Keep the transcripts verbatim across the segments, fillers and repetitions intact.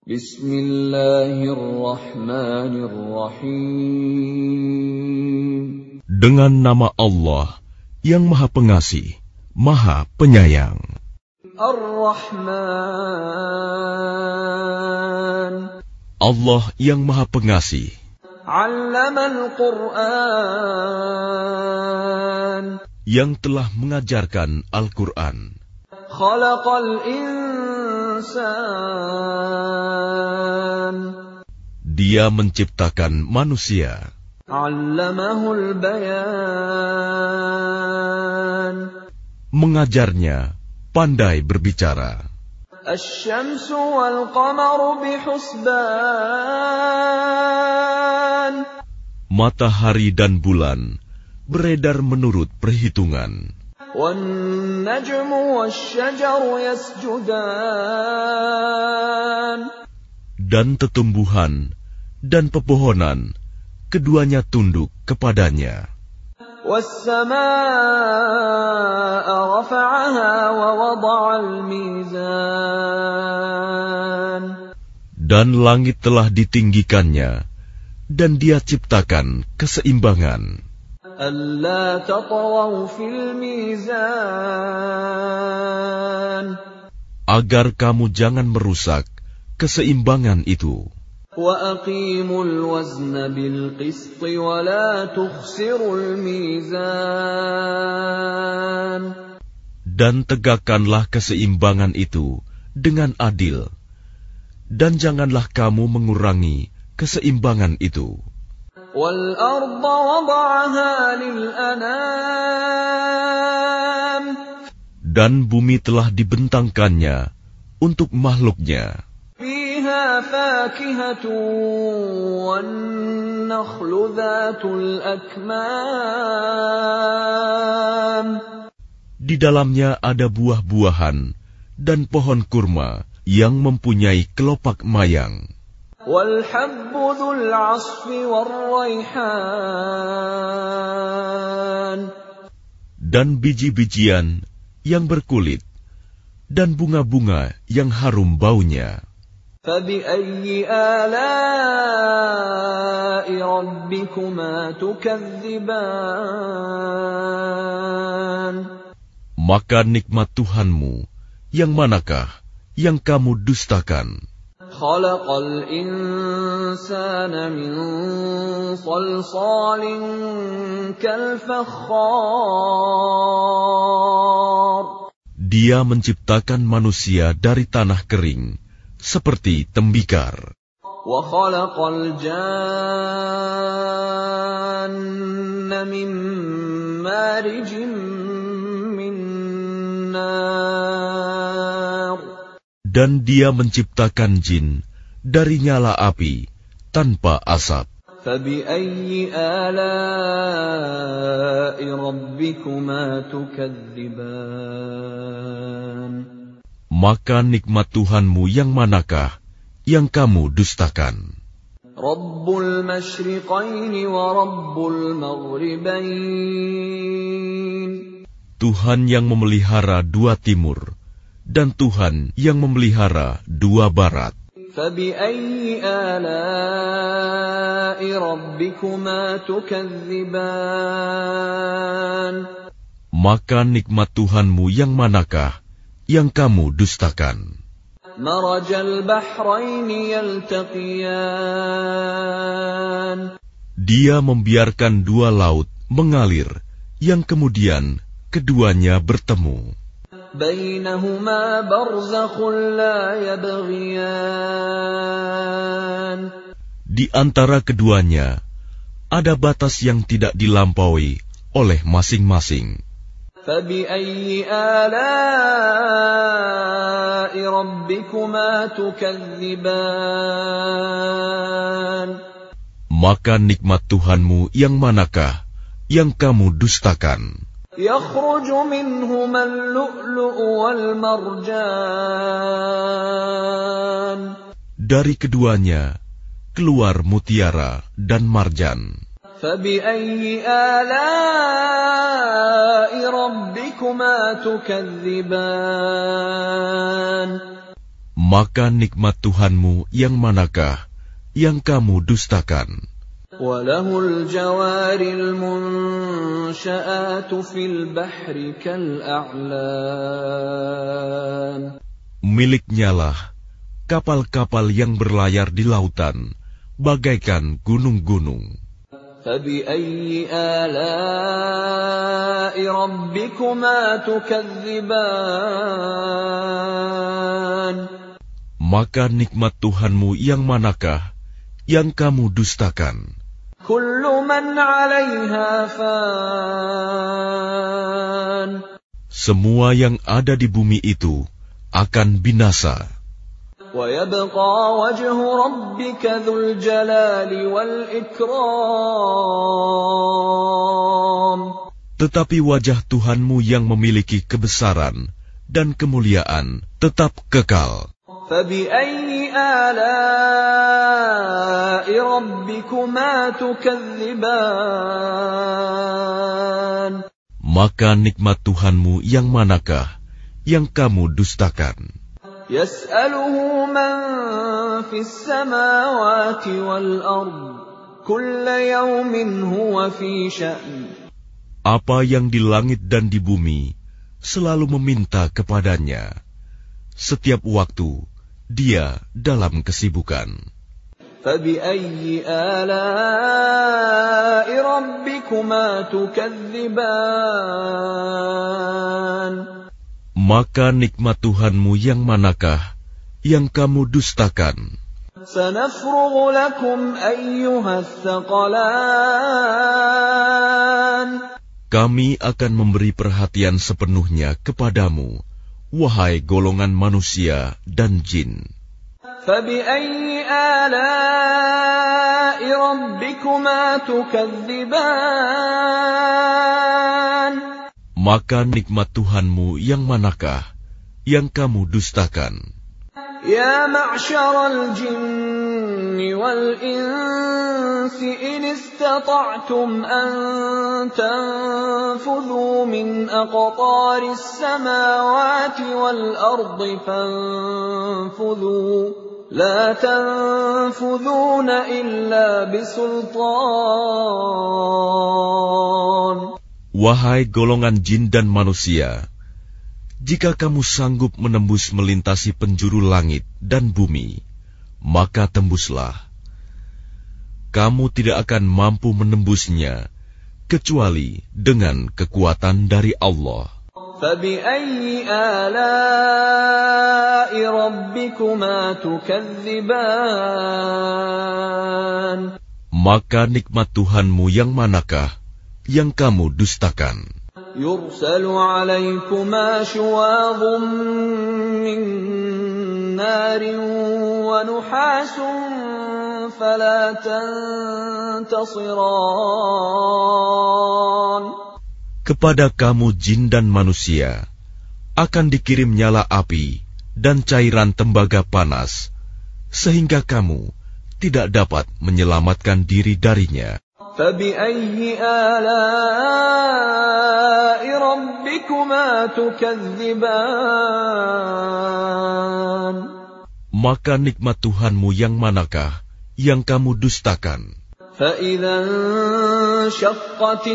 Bismillahirrahmanirrahim. Dengan nama Allah yang Maha Pengasih, Maha Penyayang. Ar-Rahman. Allah yang Maha Pengasih. Allamal Qur'an. Yang telah mengajarkan Al-Quran. Khalaqal insan. Dia menciptakan manusia. Allamahul bayan. Mengajarnya pandai berbicara. Asy-syamsu wal qamaru bihusban. Matahari dan bulan beredar menurut perhitungan. Wan najmu wasy-syajaru yasjudan. Dan tetumbuhan dan pepohonan keduanya tunduk kepadanya. Was-samaa'a rafa'aha wa wada'al mizan. Dan langit telah ditinggikannya, dan Dia ciptakan keseimbangan. Alla tatghaw fil mizan. Agar kamu jangan merusak keseimbangan itu. وَأَقِيمُوا الْوَزْنَ بِالْقِسْطِ وَلَا تُخْسِرُوا الْمِيزَانَ. Dan tegakkanlah keseimbangan itu dengan adil, dan janganlah kamu mengurangi keseimbangan itu. وَالْأَرْضَ وَضَعَهَا لِلْأَنَامِ. Dan bumi telah dibentangkannya untuk makhluknya. فِيهَا فَاكِهَةٌ وَالنَّخْلُ ذَاتُ الْأَكْمَامِ. Di dalamnya ada buah-buahan dan pohon kurma yang mempunyai kelopak mayang. وَالْحَبُّ ذُو الْعَصْفِ وَالرَّيْحَانُ. Dan biji-bijian yang berkulit dan bunga-bunga yang harum baunya. فَبِأَيِّ آلَاءِ رَبِّكُمَا تُكَذِّبَانِ. Maka nikmat Tuhanmu yang manakah yang kamu dustakan? خَلَقَ الْإِنسَانَ مِنْ صَلْصَالٍ كَالْفَخَّارِ. Dia menciptakan manusia dari tanah kering, seperti tembikar. وَخَلَقَ الْجَانَّ مِنْ مَارِجٍ مِنْ نَارٍ. Dan Dia menciptakan jin dari nyala api tanpa asap. فَبِأَيِّ آلَاءِ رَبِّكُمَا تُكَذِّبَانِ. Maka nikmat Tuhanmu yang manakah yang kamu dustakan? Rabbul masyriqaini wa rabbul maghribain. Tuhan yang memelihara dua timur dan Tuhan yang memelihara dua barat. Fabi'ayyi ala'i rabbikuma tukadziban. Maka nikmat Tuhanmu yang manakah yang kamu dustakan? Marajal bahraini yaltaqiyan. Dia membiarkan dua laut mengalir, yang kemudian keduanya bertemu. Bainahuma barzakhun la yabghiyan. Di antara keduanya ada batas yang tidak dilampaui oleh masing-masing. فَبِأَيِّ آلَاءِ رَبِّكُمَا تُكَذِّبَانِ. Maka nikmat Tuhanmu yang manakah yang kamu dustakan? يَخْرُجُ مِنْهُمَا اللُّؤْلُؤُ وَالْمَرْجَانُ. Dari keduanya keluar mutiara dan marjan. فَبِأَيِّ آلَاءِ رَبِّكُمَا تُكَذِّبَانِ. Maka nikmat Tuhanmu yang manakah yang kamu dustakan? وَلَهُ الْجَوَارِ الْمُنشَآتُ فِي الْبَحْرِ كَالْأَعْلَامِ. Miliknyalah kapal-kapal yang berlayar di lautan, bagaikan gunung-gunung. فَبِأَيِّ آلَاءِ رَبِّكُمَا تُكَذِّبَانِ. Maka nikmat Tuhanmu yang manakah yang kamu dustakan? كُلُّ مَنْ عَلَيْهَا فَانٍ. Semua yang ada di bumi itu akan binasa. وَيَبْقَى وَجْهُ رَبِّكَ ذُو الْجَلَالِ وَالْإِكْرَامِ. Tetapi wajah Tuhanmu yang memiliki kebesaran dan kemuliaan tetap kekal. فَبِأَيِّ آلَاءِ رَبِّكُمَا تُكَذِّبَانِ. Maka nikmat Tuhanmu yang manakah yang kamu dustakan? يَسْأَلُهُ مَنْ فِي السَّمَاوَاتِ وَالْأَرْضِ كُلَّ يَوْمٍ هُوَ فِي شَأْنٍ. Apa yang di langit dan di bumi selalu meminta kepadanya. Setiap waktu dia dalam kesibukan. فَبِأَيِّ آلَاءِ رَبِّكُمَا تُكَذِّبَانِ. Maka nikmat Tuhanmu yang manakah yang kamu dustakan? سَنَفْرُغُ لَكُمْ أَيُّهَا الثَّقَلَانِ. Kami akan memberi perhatian sepenuhnya kepadamu, wahai golongan manusia dan jin. فَبِأَيِّ آلَاءِ رَبِّكُمَا تُكَذِّبَانِ. Maka nikmat Tuhanmu yang manakah yang kamu dustakan? يَا مَعْشَرَ الْجِنِّ وَالْإِنسِ إِنِ اسْتَطَعْتُمْ أَن تَنفُذُوا مِنْ أَقْطَارِ السَّمَاوَاتِ وَالْأَرْضِ فَانفُذُوا لَا تَنفُذُونَ إِلَّا بِسُلْطَانٍ. Wahai golongan jin dan manusia, jika kamu sanggup menembus melintasi penjuru langit dan bumi, maka tembuslah. Kamu tidak akan mampu menembusnya, kecuali dengan kekuatan dari Allah. فَبِأَيِّ آلَاءِ رَبِّكُمَا تُكَذِّبَانِ. Maka nikmat Tuhanmu yang manakah yang kamu dustakan? يُرْسَلُ عَلَيْكُمَا شُوَاظٌ مِّن نَّارٍ وَنُحَاسٌ فَلَا تَنتَصِرَانِ. Kepada kamu jin dan manusia akan dikirim nyala api dan cairan tembaga panas, sehingga kamu tidak dapat menyelamatkan diri darinya. فَبِأَيِّ آلَاءِ رَبِّكُمَا تُكَذِّبَانِ. Maka nikmat Tuhanmu yang manakah yang kamu dustakan? فَإِذَا انشَقَّتِ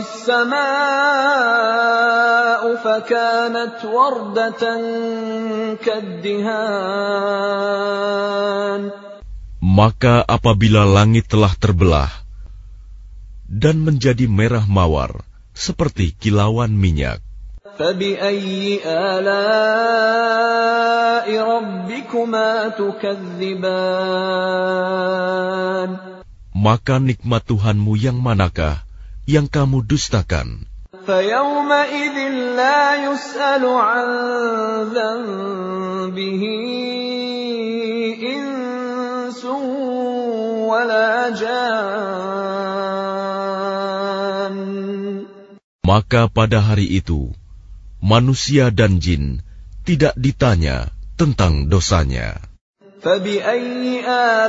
السَّمَاءُ فَكَانَتْ وَرْدَةً كَالدِّهَانِ. Maka apabila langit telah terbelah dan menjadi merah mawar seperti kilauan minyak. فَبِأَيِّ آلَاءِ رَبِّكُمَا تُكَذِّبَانِ. Maka nikmat Tuhanmu yang manakah yang kamu dustakan? فَيَوْمَئِذٍ لَا يُسْأَلُ عَنْ ذَنبِهِ إِنسٌ وَلَا جَانٌّ. Maka pada hari itu, manusia dan jin tidak ditanya tentang dosanya. فَبِأَيِّ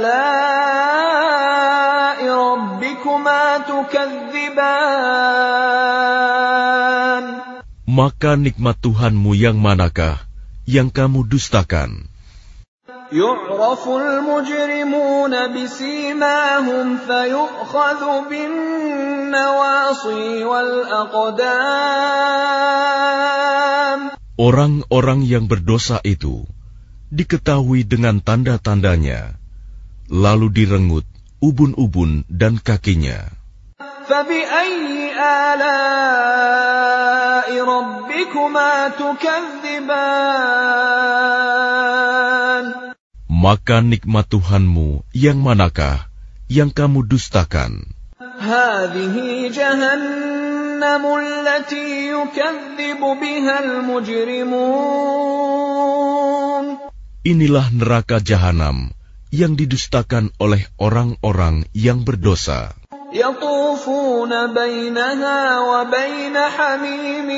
آلَاءِ رَبِّكُمَا تُكَذِّبَانِ. Maka nikmat Tuhanmu yang manakah yang kamu dustakan? يعرف المجرمون بسيماهم فيؤخذ بالنواصي والأقدام. Orang-orang yang berdosa itu diketahui dengan tanda-tandanya, lalu direngut ubun-ubun dan kakinya. فَبِأَيِّ آلَاءِ رَبِّكُمَا تُكَذِّبَانِ. Maka nikmat Tuhanmu yang manakah yang kamu dustakan? هَذِهِ جَهَنَّمُ الَّتِي يُكَذِّبُ بِهَا الْمُجْرِمُونَ. Inilah neraka jahanam yang didustakan oleh orang-orang yang berdosa. يَطُوفُونَ بَيْنَهَا وَبَيْنَ حَمِيمٍ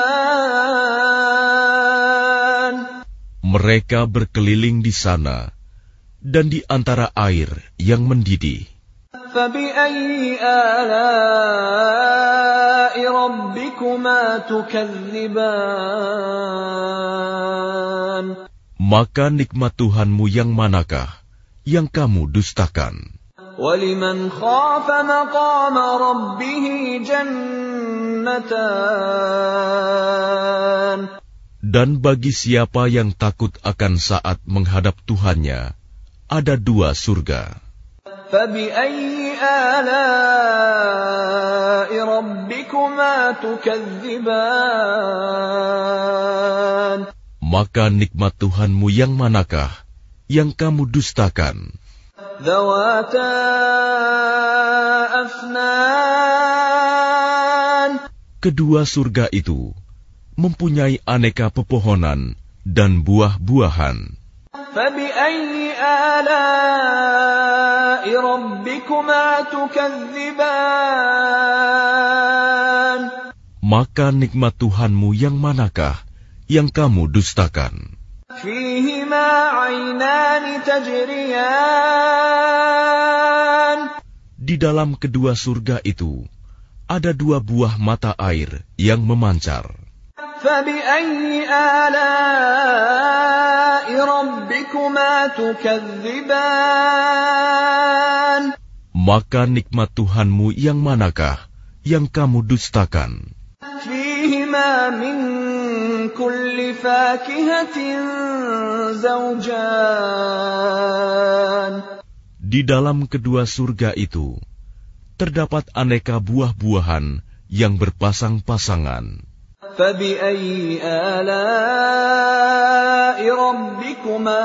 آنٍ. Mereka berkeliling di sana dan di antara air yang mendidih. فَبِأَيِّ آلَاءِ رَبِّكُمَا تُكَذِّبَانِ. Maka nikmat Tuhanmu yang manakah yang kamu dustakan? وَلِمَنْ خَافَ مَقَامَ رَبِّهِ جَنَّتَانِ. Dan bagi siapa yang takut akan saat menghadap Tuhannya, ada dua surga. فَبِأَيِّ آلَاءِ رَبِّكُمَا تُكَذِّبَانِ. Maka nikmat Tuhanmu yang manakah yang kamu dustakan? ذَوَاتَا أَفْنَانٍ. Kedua surga itu mempunyai aneka pepohonan dan buah-buahan. فَبِأَيِّ آلَاءِ رَبِّكُمَا تُكَذِّبَانِ. Maka nikmat Tuhanmu yang manakah yang kamu dustakan? فِيهِمَا عَيْنَانِ تَجْرِيَانِ. Di dalam kedua surga itu ada dua buah mata air yang memancar. فَبِأَيِّ آلَاءِ رَبِّكُمَا تُكَذِّبَانِ. Maka nikmat Tuhanmu yang manakah yang kamu dustakan? فِيهِمَا مِن كُلِّ فَاكِهَةٍ زَوْجَانِ. Di dalam kedua surga itu terdapat aneka buah-buahan yang berpasang-pasangan. فَبِأَيِّ آلَاءِ رَبِّكُمَا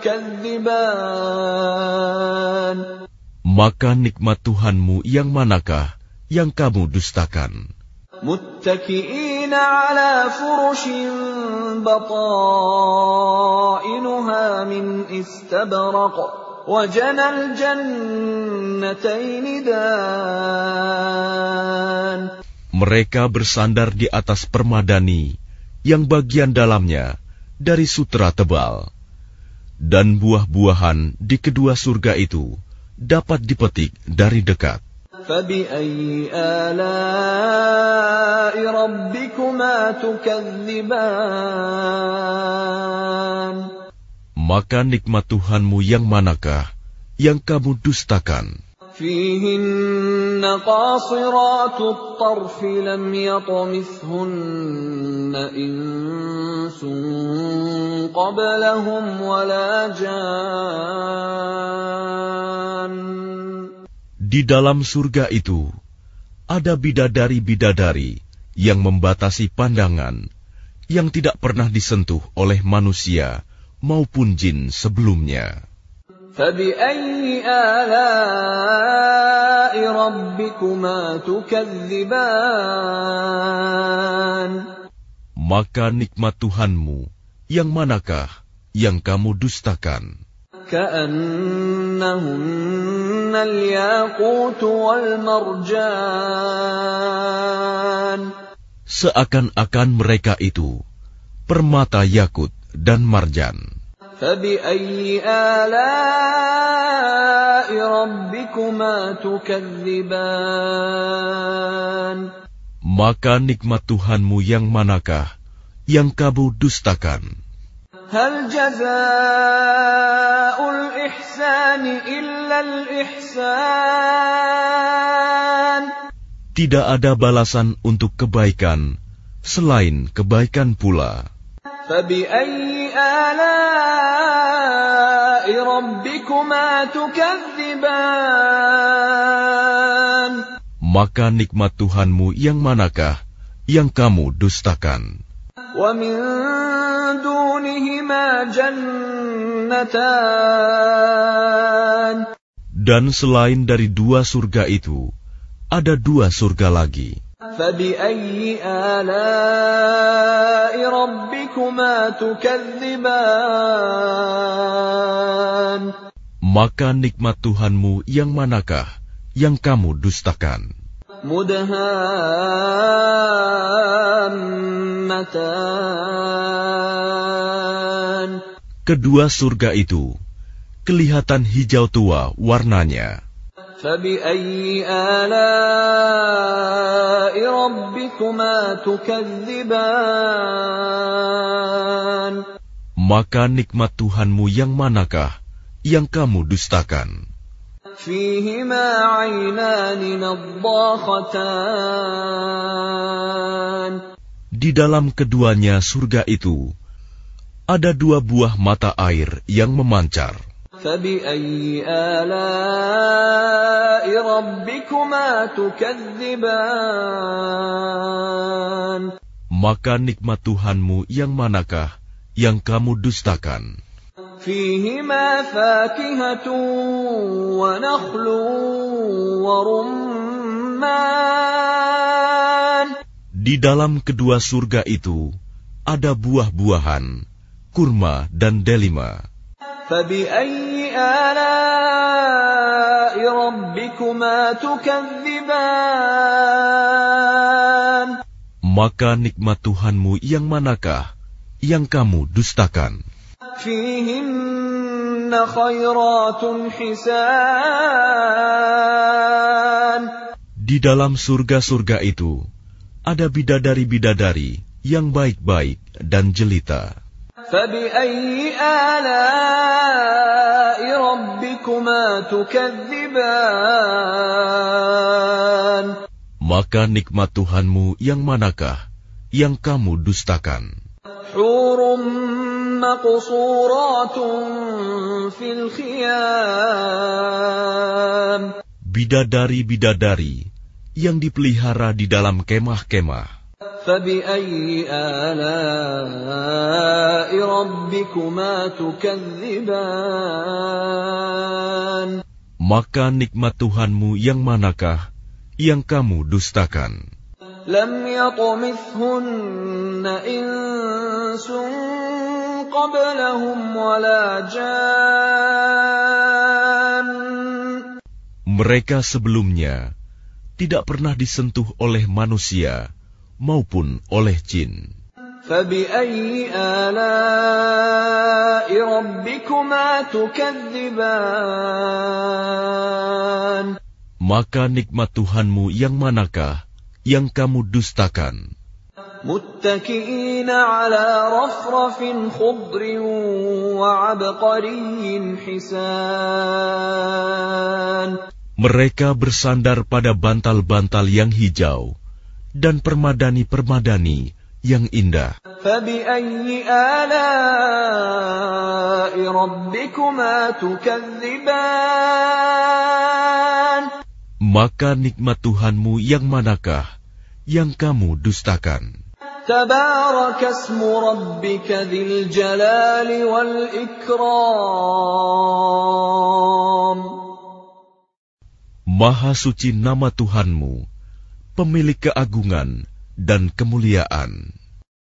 تُكَذِّبَانِ. Maka nikmat Tuhanmu yang manakah yang kamu dustakan? مُتَّكِئِينَ عَلَى فُرُشٍ بَطَائِنُهَا مِنْ إِسْتَبْرَقٍ وَجَنَى الْجَنَّتَيْنِ دَانٍ. Mereka bersandar di atas permadani yang bagian dalamnya dari sutra tebal, dan buah-buahan di kedua surga itu dapat dipetik dari dekat. فَبِأَيِّ آلَاءِ رَبِّكُمَا تُكَذِّبَانِ. Maka nikmat Tuhanmu yang manakah yang kamu dustakan? فِيهِنَّ قَاصِرَاتُ الطَّرْفِ لَمْ يَطْمِثْهُنَّ إِنسٌ قَبْلَهُمْ وَلَا جَانٌّ. Di dalam surga itu ada bidadari-bidadari yang membatasi pandangan, yang tidak pernah disentuh oleh manusia maupun jin sebelumnya. فَبِأَيِّ آلَاءِ رَبِّكُمَا تُكَذِّبَانِ. Maka nikmat Tuhanmu yang manakah yang kamu dustakan? كَأَنَّهُنَّ الْيَاقُوتُ وَالْمَرْجَانُ. Seakan-akan mereka itu permata yakut dan marjan. فَبِأَيِّ آلَاءِ رَبِّكُمَا تُكَذِّبَانِ. Maka nikmat Tuhanmu yang manakah yang kamu dustakan? هل جزاء الإحسان إلا الإحسان. Tidak ada balasan untuk kebaikan selain kebaikan pula. فبأي آلاء ربكما تكذبان. Maka nikmat Tuhanmu yang manakah yang kamu dustakan? ومن دونهما جنتان. Dan selain dari dua surga itu, ada dua surga lagi. فبأي آلاء ربكما تكذبان. Maka nikmat Tuhanmu yang manakah yang kamu dustakan? مدهامتان. Kedua surga itu kelihatan hijau tua warnanya. فبأي آلاء ربكما تكذبان. Maka nikmat Tuhanmu yang manakah yang kamu dustakan? فيهما عينان نضاختان. Di dalam keduanya surga itu ada dua buah mata air yang memancar. فبأي آلاء ربكما تكذبان. Maka nikmat Tuhanmu yang manakah yang kamu dustakan? فيهما فاكهة ونخل ورمان. Di dalam kedua surga itu ada buah-buahan, kurma dan delima. فبأي آلاء ربكما تكذبان. Maka nikmat Tuhanmu yang manakah yang kamu dustakan? فيهن خيرات حسان. Di dalam surga-surga itu ada bidadari-bidadari yang baik-baik dan jelita. فبأي آلاء ربكما تكذبان. Maka nikmat Tuhanmu yang manakah yang kamu dustakan? حور مقصورات في الخيام. Bidadari-bidadari yang dipelihara di dalam kemah-kemah. فبأي آلاء ربكما تكذبان. Maka nikmat Tuhanmu yang manakah yang kamu dustakan? لم يطمثهن إنس قبلهم ولا جان. Mereka sebelumnya tidak pernah disentuh oleh manusia maupun oleh jin. فبأي آلاء ربكما تكذبان. Maka nikmat Tuhanmu yang manakah yang kamu dustakan? متكئين على رفرف خضر وعبقري حسان. Mereka bersandar pada bantal-bantal yang hijau dan permadani-permadani yang indah. فبأي آلاء ربكما تكذبان. Maka nikmat Tuhanmu yang manakah yang kamu dustakan? تبارك اسم ربك ذي الجلال والإكرام. Maha suci nama Tuhanmu, pemilik keagungan dan kemuliaan.